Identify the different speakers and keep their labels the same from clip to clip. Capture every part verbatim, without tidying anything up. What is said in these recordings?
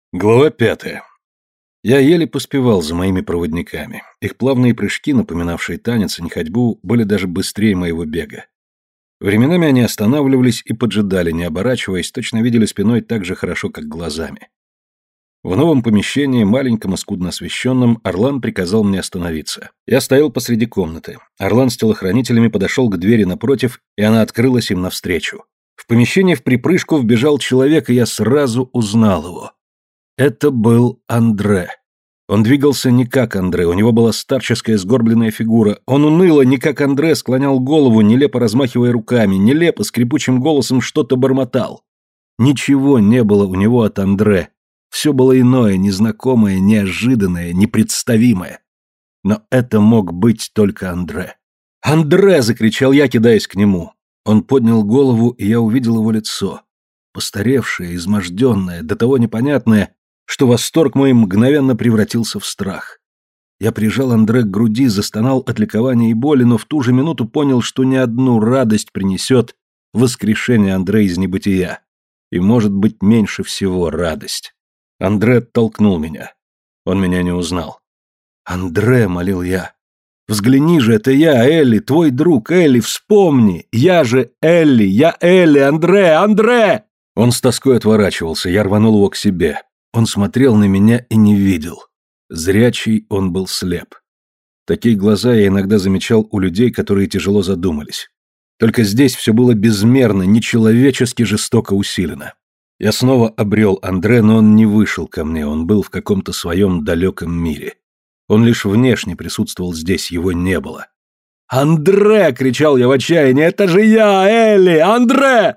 Speaker 1: Глава пятая. Я еле поспевал за моими проводниками. Их плавные прыжки, напоминавшие танец, а не ходьбу, были даже быстрее моего бега. Временами они останавливались и поджидали, не оборачиваясь, точно видели спиной так же хорошо, как глазами. В новом помещении, маленьком и скудно освещенном, Орлан приказал мне остановиться. Я стоял посреди комнаты. Орлан с телохранителями подошел к двери напротив, и она открылась им навстречу. В помещение вприпрыжку вбежал человек, и я сразу узнал его. Это был Андре. Он двигался не как Андре, у него была старческая сгорбленная фигура. Он уныло, не как Андре, склонял голову, нелепо размахивая руками, нелепо, скрипучим голосом что-то бормотал. Ничего не было у него от Андре. Все было иное, незнакомое, неожиданное, непредставимое. Но это мог быть только Андре. «Андре!» — закричал я, кидаясь к нему. Он поднял голову, и я увидел его лицо. Постаревшее, изможденное, до того непонятное, что восторг мой мгновенно превратился в страх. Я прижал Андре к груди, застонал от ликования и боли, но в ту же минуту понял, что ни одну радость принесет воскрешение Андре из небытия. И, может быть, меньше всего радость. Андре оттолкнул меня. Он меня не узнал. «Андре», — молил я, — «взгляни же, это я, Элли, твой друг, Элли, вспомни! Я же Элли, я Элли, Андре, Андре!» Он с тоской отворачивался, я рванул его к себе. Он смотрел на меня и не видел. Зрячий он был слеп. Такие глаза я иногда замечал у людей, которые тяжело задумались. Только здесь все было безмерно, нечеловечески жестоко усилено. Я снова обрел Андре, но он не вышел ко мне, он был в каком-то своем далеком мире. Он лишь внешне присутствовал здесь, его не было. «Андре!» — кричал я в отчаянии. «Это же я, Элли! Андре!»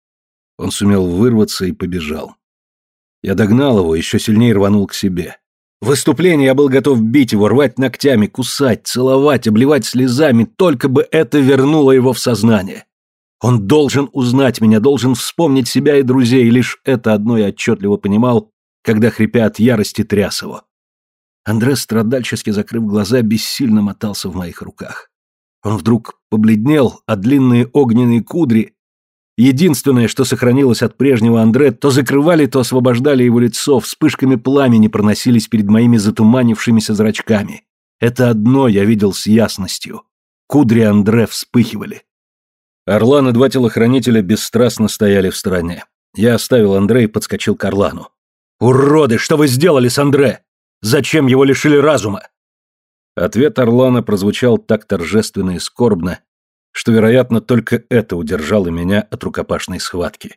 Speaker 1: Он сумел вырваться и побежал. Я догнал его, еще сильнее рванул к себе. В выступлении я был готов бить его, рвать ногтями, кусать, целовать, обливать слезами, только бы это вернуло его в сознание. Он должен узнать меня, должен вспомнить себя и друзей, и лишь это одно я отчетливо понимал, когда, хрипя от ярости, тряс его. Андре, страдальчески закрыв глаза, бессильно мотался в моих руках. Он вдруг побледнел, а длинные огненные кудри, единственное, что сохранилось от прежнего Андре, то закрывали, то освобождали его лицо, вспышками пламени проносились перед моими затуманившимися зрачками. Это одно я видел с ясностью. Кудри Андре вспыхивали. Орлан и два телохранителя бесстрастно стояли в стороне. Я оставил Андре и подскочил к Орлану. «Уроды, что вы сделали с Андре? Зачем его лишили разума?» Ответ Орлана прозвучал так торжественно и скорбно, что, вероятно, только это удержало меня от рукопашной схватки.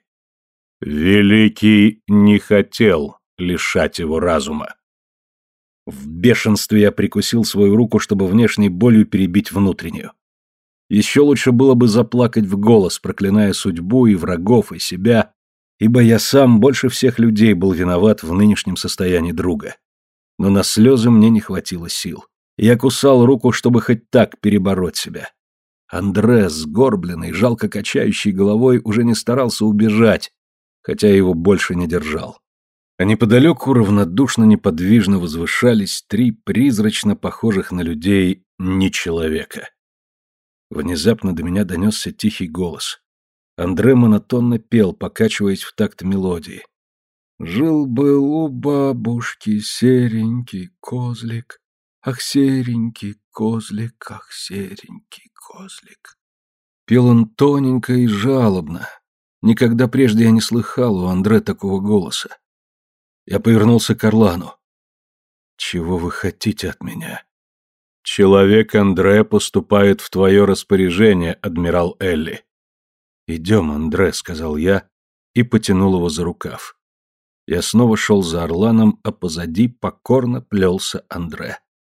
Speaker 1: Великий не хотел лишать его разума. В бешенстве я прикусил свою руку, чтобы внешней болью перебить внутреннюю. Еще лучше было бы заплакать в голос, проклиная судьбу и врагов, и себя, ибо я сам больше всех людей был виноват в нынешнем состоянии друга. Но на слезы мне не хватило сил. Я кусал руку, чтобы хоть так перебороть себя. Андре, сгорбленный, жалко качающий головой, уже не старался убежать, хотя его больше не держал. А неподалеку равнодушно неподвижно возвышались три призрачно похожих на людей нечеловека. Внезапно до меня донесся тихий голос. Андре монотонно пел, покачиваясь в такт мелодии. «Жил-был у бабушки серенький козлик, ах, серенький козлик, ах, серенький козлик». Пел он тоненько и жалобно. Никогда прежде я не слыхал у Андре такого голоса. Я повернулся к Орлану. «Чего вы хотите от меня?» «Человек Андре поступает в твое распоряжение, адмирал Элли». «Идем, Андре», — сказал я и потянул его за рукав. Я снова шел за Орланом, а позади покорно плелся Андре.